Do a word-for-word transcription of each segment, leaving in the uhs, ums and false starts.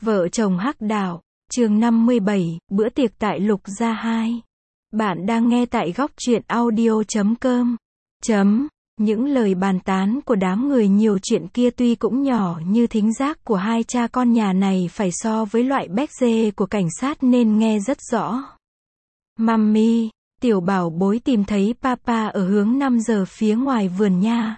Vợ chồng Hắc Đạo, chương năm mươi bảy, bữa tiệc tại Lục Gia hai. Bạn đang nghe tại góc truyện audio chấm com. Chấm. Những lời bàn tán của đám người nhiều chuyện kia tuy cũng nhỏ như thính giác của hai cha con nhà này phải so với loại béc dê của cảnh sát nên nghe rất rõ. Mummy, tiểu bảo bối tìm thấy papa ở hướng năm giờ phía ngoài vườn nha.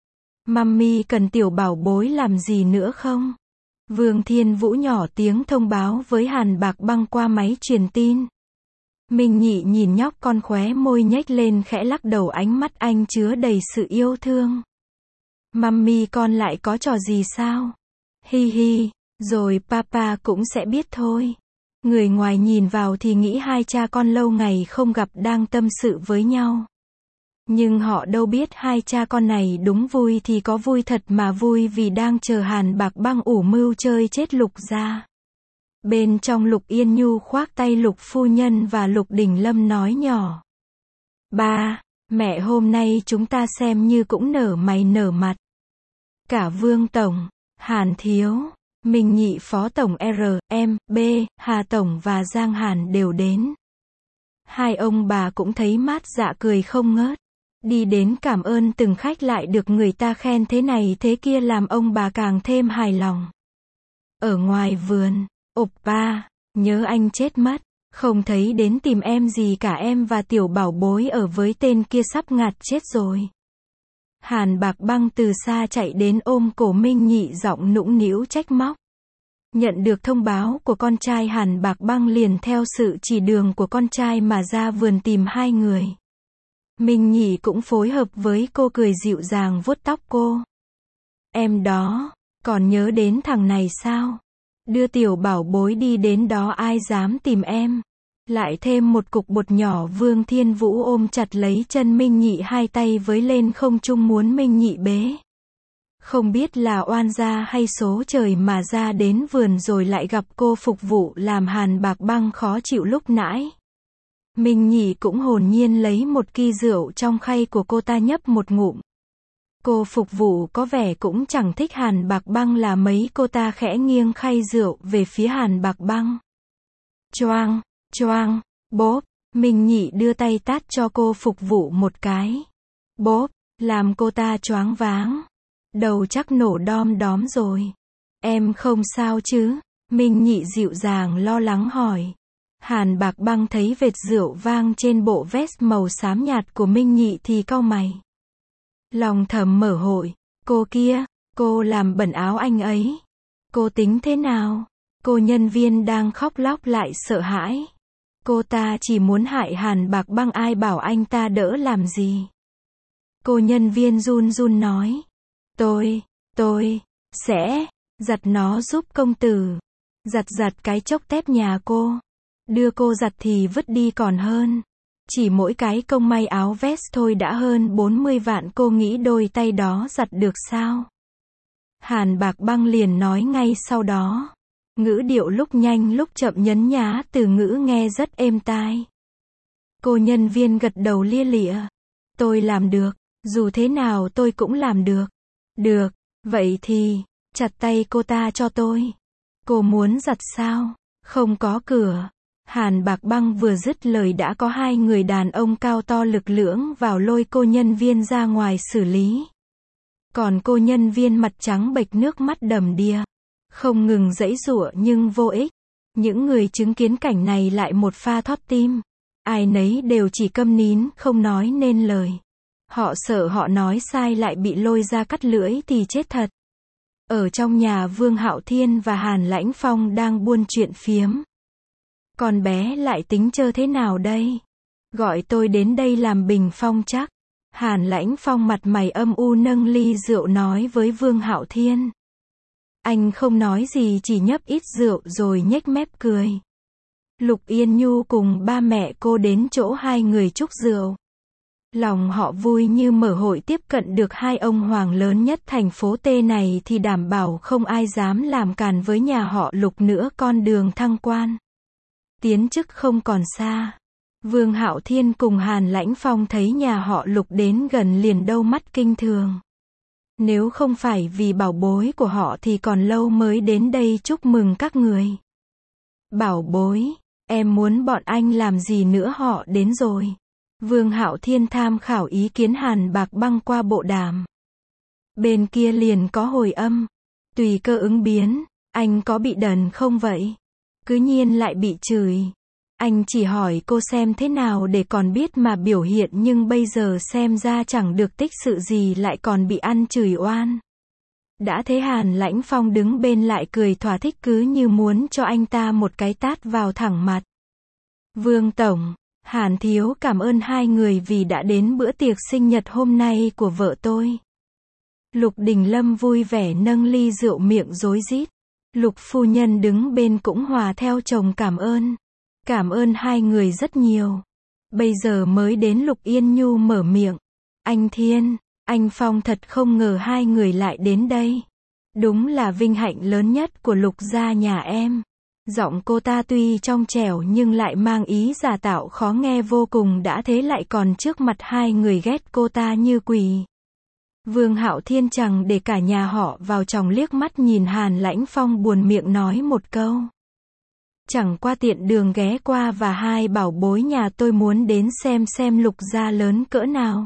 Mummy cần tiểu bảo bối làm gì nữa không? Vương Thiên Vũ nhỏ tiếng thông báo với Hàn Bạc Băng qua máy truyền tin. Minh Nhị nhìn nhóc con khóe môi nhếch lên khẽ lắc đầu, ánh mắt anh chứa đầy sự yêu thương. Mummy con lại có trò gì sao? Hi hi, rồi papa cũng sẽ biết thôi. Người ngoài nhìn vào thì nghĩ hai cha con lâu ngày không gặp đang tâm sự với nhau. Nhưng họ đâu biết hai cha con này đúng vui thì có vui thật mà vui vì đang chờ Hàn Bạc Băng ủ mưu chơi chết Lục Gia. Bên trong Lục Yên Nhu khoác tay Lục phu nhân và Lục Đình Lâm nói nhỏ. Ba, mẹ hôm nay chúng ta xem như cũng nở mày nở mặt. Cả Vương Tổng, Hàn Thiếu, Minh Nhị Phó Tổng R, M, B, Hà Tổng và Giang Hàn đều đến. Hai ông bà cũng thấy mát dạ cười không ngớt. Đi đến cảm ơn từng khách lại được người ta khen thế này thế kia làm ông bà càng thêm hài lòng. Ở ngoài vườn, oppa, nhớ anh chết mất, không thấy đến tìm em gì cả, em và tiểu bảo bối ở với tên kia sắp ngạt chết rồi. Hàn Bạc Băng từ xa chạy đến ôm cổ Minh Nhị, giọng nũng nĩu trách móc. Nhận được thông báo của con trai, Hàn Bạc Băng liền theo sự chỉ đường của con trai mà ra vườn tìm hai người. Minh Nhị cũng phối hợp với cô, cười dịu dàng vuốt tóc cô. Em đó, còn nhớ đến thằng này sao? Đưa tiểu bảo bối đi đến đó ai dám tìm em. Lại thêm một cục bột nhỏ. Vương Thiên Vũ ôm chặt lấy chân Minh Nhị, hai tay với lên không trung muốn Minh Nhị bế. Không biết là oan gia hay số trời mà ra đến vườn rồi lại gặp cô phục vụ làm Hàn Bạc Băng khó chịu lúc nãy. Minh Nhị cũng hồn nhiên lấy một ki rượu trong khay của cô ta nhấp một ngụm. Cô phục vụ có vẻ cũng chẳng thích Hàn Bạc Băng là mấy, cô ta khẽ nghiêng khay rượu về phía Hàn Bạc Băng. Choang, choang, bốp, Minh Nhị đưa tay tát cho cô phục vụ một cái. Bốp, làm cô ta choáng váng. Đầu chắc nổ đom đóm rồi. Em không sao chứ? Minh Nhị dịu dàng lo lắng hỏi. Hàn Bạc Băng thấy vệt rượu vang trên bộ vest màu xám nhạt của Minh Nhị thì cau mày. Lòng thầm mở hội, cô kia, cô làm bẩn áo anh ấy. Cô tính thế nào? Cô nhân viên đang khóc lóc lại sợ hãi. Cô ta chỉ muốn hại Hàn Bạc Băng, ai bảo anh ta đỡ làm gì. Cô nhân viên run run nói. Tôi, tôi, sẽ, giặt nó giúp công tử. Giặt giặt cái chốc tép nhà cô. Đưa cô giặt thì vứt đi còn hơn. Chỉ mỗi cái công may áo vest thôi đã hơn bốn mươi vạn, cô nghĩ đôi tay đó giặt được sao? Hàn Bạc Băng liền nói ngay sau đó. Ngữ điệu lúc nhanh lúc chậm, nhấn nhá từ ngữ nghe rất êm tai. Cô nhân viên gật đầu lia lịa. Tôi làm được, dù thế nào tôi cũng làm được. Được, vậy thì, chặt tay cô ta cho tôi. Cô muốn giặt sao? Không có cửa. Hàn Bạc Băng vừa dứt lời đã có hai người đàn ông cao to lực lưỡng vào lôi cô nhân viên ra ngoài xử lý. Còn cô nhân viên mặt trắng bệch, nước mắt đầm đìa, không ngừng giãy giụa nhưng vô ích. Những người chứng kiến cảnh này lại một pha thót tim. Ai nấy đều chỉ câm nín, không nói nên lời. Họ sợ họ nói sai lại bị lôi ra cắt lưỡi thì chết thật. Ở trong nhà, Vương Hạo Thiên và Hàn Lãnh Phong đang buôn chuyện phiếm. Con bé lại tính chơi thế nào đây? Gọi tôi đến đây làm bình phong chắc. Hàn Lãnh Phong mặt mày âm u nâng ly rượu nói với Vương Hạo Thiên. Anh không nói gì, chỉ nhấp ít rượu rồi nhếch mép cười. Lục Yên Nhu cùng ba mẹ cô đến chỗ hai người chúc rượu. Lòng họ vui như mở hội tiếp cận được hai ông hoàng lớn nhất thành phố T này thì đảm bảo không ai dám làm càn với nhà họ Lục nữa. Con đường thăng quan, tiến chức không còn xa. Vương Hạo Thiên cùng Hàn Lãnh Phong thấy nhà họ Lục đến gần liền đâu mắt kinh thường. Nếu không phải vì bảo bối của họ thì còn lâu mới đến đây chúc mừng các người. Bảo bối, em muốn bọn anh làm gì nữa họ đến rồi. Vương Hạo Thiên tham khảo ý kiến Hàn Bạc Băng qua bộ đàm. Bên kia liền có hồi âm. Tùy cơ ứng biến, anh có bị đần không vậy? Cứ nhiên lại bị chửi. Anh chỉ hỏi cô xem thế nào để còn biết mà biểu hiện nhưng bây giờ xem ra chẳng được tích sự gì lại còn bị ăn chửi oan. Đã thế Hàn Lãnh Phong đứng bên lại cười thỏa thích cứ như muốn cho anh ta một cái tát vào thẳng mặt. Vương Tổng, Hàn Thiếu cảm ơn hai người vì đã đến bữa tiệc sinh nhật hôm nay của vợ tôi. Lục Đình Lâm vui vẻ nâng ly rượu miệng rối rít. Lục phu nhân đứng bên cũng hòa theo chồng cảm ơn. Cảm ơn hai người rất nhiều. Bây giờ mới đến Lục Yên Nhu mở miệng. Anh Thiên, anh Phong thật không ngờ hai người lại đến đây. Đúng là vinh hạnh lớn nhất của Lục gia nhà em. Giọng cô ta tuy trong trẻo nhưng lại mang ý giả tạo khó nghe vô cùng đã thế lại còn trước mặt hai người ghét cô ta như quỷ. Vương Hạo Thiên chẳng để cả nhà họ vào trong liếc mắt nhìn Hàn Lãnh Phong buồn miệng nói một câu. Chẳng qua tiện đường ghé qua và hai bảo bối nhà tôi muốn đến xem xem Lục gia lớn cỡ nào.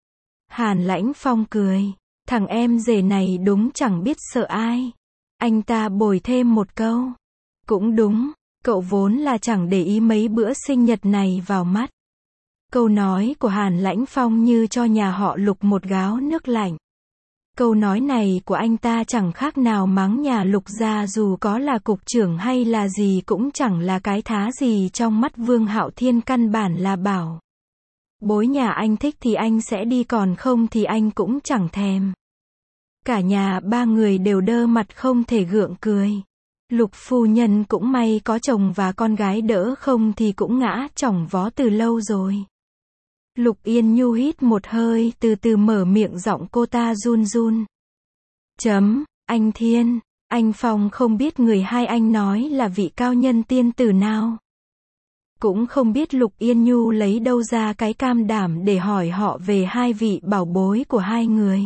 Hàn Lãnh Phong cười. Thằng em rể này đúng chẳng biết sợ ai. Anh ta bồi thêm một câu. Cũng đúng, cậu vốn là chẳng để ý mấy bữa sinh nhật này vào mắt. Câu nói của Hàn Lãnh Phong như cho nhà họ Lục một gáo nước lạnh. Câu nói này của anh ta chẳng khác nào mắng nhà Lục gia dù có là cục trưởng hay là gì cũng chẳng là cái thá gì trong mắt Vương Hạo Thiên căn bản là bảo. Bối nhà anh thích thì anh sẽ đi còn không thì anh cũng chẳng thèm. Cả nhà ba người đều đơ mặt không thể gượng cười. Lục phu nhân cũng may có chồng và con gái đỡ không thì cũng ngã chỏng vó từ lâu rồi. Lục Yên Nhu hít một hơi từ từ mở miệng giọng cô ta run run. Chấm, anh Thiên, anh Phong không biết người hai anh nói là vị cao nhân tiên tử nào. Cũng không biết Lục Yên Nhu lấy đâu ra cái cam đảm để hỏi họ về hai vị bảo bối của hai người.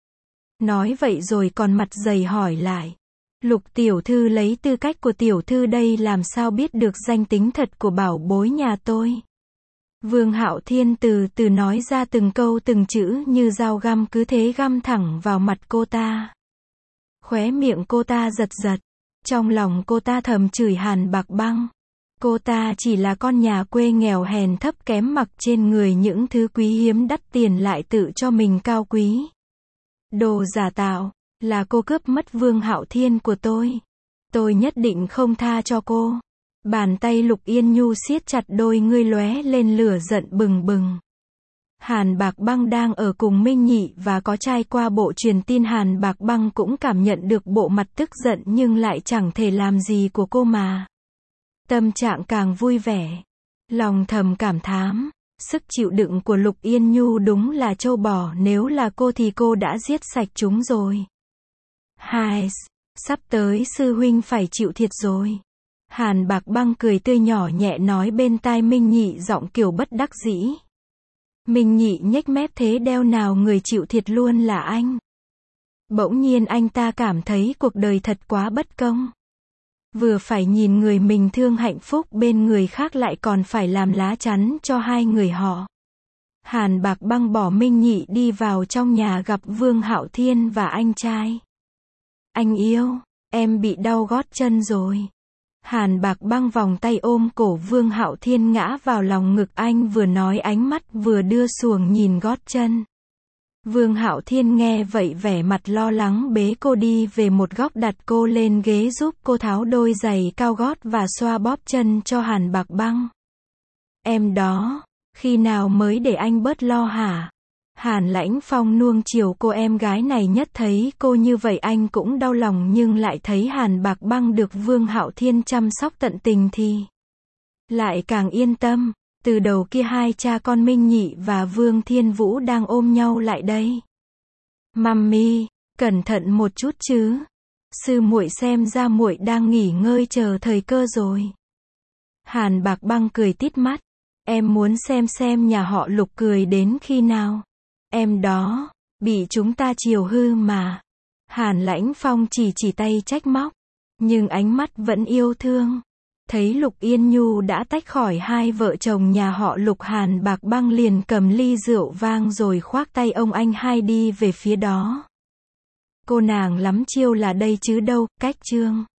Nói vậy rồi còn mặt dày hỏi lại. Lục tiểu thư lấy tư cách của tiểu thư đây làm sao biết được danh tính thật của bảo bối nhà tôi. Vương Hạo Thiên từ từ nói ra từng câu từng chữ như dao găm cứ thế găm thẳng vào mặt cô ta. Khóe miệng cô ta giật giật. Trong lòng cô ta thầm chửi Hàn Bạc Băng. Cô ta chỉ là con nhà quê nghèo hèn thấp kém mặc trên người những thứ quý hiếm đắt tiền lại tự cho mình cao quý. Đồ giả tạo, là cô cướp mất Vương Hạo Thiên của tôi. Tôi nhất định không tha cho cô. Bàn tay Lục Yên Nhu siết chặt đôi ngươi lóe lên lửa giận bừng bừng. Hàn Bạc Băng đang ở cùng Minh Nhị và có trai qua bộ truyền tin Hàn Bạc Băng cũng cảm nhận được bộ mặt tức giận nhưng lại chẳng thể làm gì của cô mà. Tâm trạng càng vui vẻ. Lòng thầm cảm thán. Sức chịu đựng của Lục Yên Nhu đúng là trâu bò nếu là cô thì cô đã giết sạch chúng rồi. Hai, sắp tới sư huynh phải chịu thiệt rồi. Hàn Bạc Băng cười tươi nhỏ nhẹ nói bên tai Minh Nhị giọng kiểu bất đắc dĩ. Minh Nhị nhếch mép thế đeo nào người chịu thiệt luôn là anh. Bỗng nhiên anh ta cảm thấy cuộc đời thật quá bất công. Vừa phải nhìn người mình thương hạnh phúc bên người khác lại còn phải làm lá chắn cho hai người họ. Hàn Bạc Băng bỏ Minh Nhị đi vào trong nhà gặp Vương Hạo Thiên và anh trai. Anh yêu, em bị đau gót chân rồi. Hàn Bạc Băng vòng tay ôm cổ Vương Hạo Thiên ngã vào lòng ngực anh vừa nói ánh mắt vừa đưa xuồng nhìn gót chân. Vương Hạo Thiên nghe vậy vẻ mặt lo lắng bế cô đi về một góc đặt cô lên ghế giúp cô tháo đôi giày cao gót và xoa bóp chân cho Hàn Bạc Băng. Em đó, khi nào mới để anh bớt lo hả? Hàn Lãnh Phong nuông chiều cô em gái này nhất thấy cô như vậy anh cũng đau lòng nhưng lại thấy Hàn Bạc Băng được Vương Hạo Thiên chăm sóc tận tình thì lại càng yên tâm. Từ đầu kia hai cha con Minh Nhị và Vương Thiên Vũ đang ôm nhau lại đây. Mummy, cẩn thận một chút chứ. Sư muội xem ra muội đang nghỉ ngơi chờ thời cơ rồi. Hàn Bạc Băng cười tít mắt. Em muốn xem xem nhà họ Lục cười đến khi nào. Em đó, Bị chúng ta chiều hư mà. Hàn Lãnh Phong chỉ chỉ tay trách móc. Nhưng ánh mắt vẫn yêu thương. Thấy Lục Yên Nhu đã tách khỏi hai vợ chồng nhà họ Lục, Hàn Bạc Băng liền cầm ly rượu vang rồi khoác tay ông anh hai đi về phía đó. Cô nàng lắm chiêu là đây chứ đâu, cách Trương